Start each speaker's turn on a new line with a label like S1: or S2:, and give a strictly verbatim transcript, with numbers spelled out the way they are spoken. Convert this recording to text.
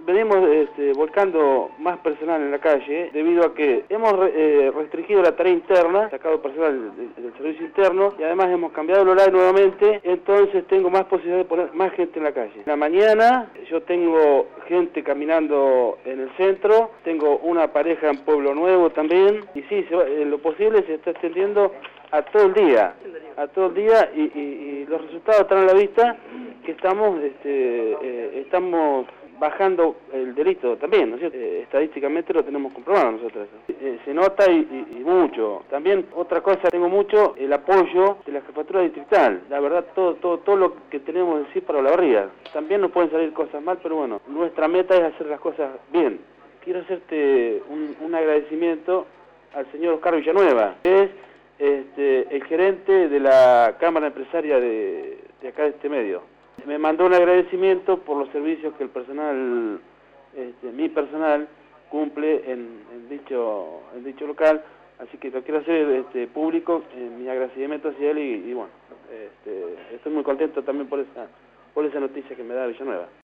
S1: Venimos este, volcando más personal en la calle debido a que hemos eh, restringido la tarea interna, sacado personal del, del servicio interno y además hemos cambiado el horario nuevamente, entonces tengo más posibilidad de poner más gente en la calle. En la mañana yo tengo gente caminando en el centro, tengo una pareja en Pueblo Nuevo también y sí, se va, en lo posible se está extendiendo a todo el día, a todo el día y, y, y los resultados están a la vista que estamos, este, eh, estamos bajando el delito también, ¿no es cierto? Eh, estadísticamente lo tenemos comprobado nosotros. Eh, se nota y, y, y mucho. También otra cosa, tengo mucho el apoyo de la jefatura distrital. La verdad, todo todo todo lo que tenemos en sí para la barriga. También nos pueden salir cosas mal, pero bueno, nuestra meta es hacer las cosas bien. Quiero hacerte un, un agradecimiento al señor Oscar Villanueva, que es este, el gerente de la Cámara Empresaria de, de acá de este medio. Me mandó un agradecimiento por los servicios que el personal, este, mi personal, cumple en, en, dicho, en dicho local, así que lo quiero hacer este, público, eh, mi agradecimiento hacia él y, y bueno, este, estoy muy contento también por esa, por esa noticia que me da Villanueva.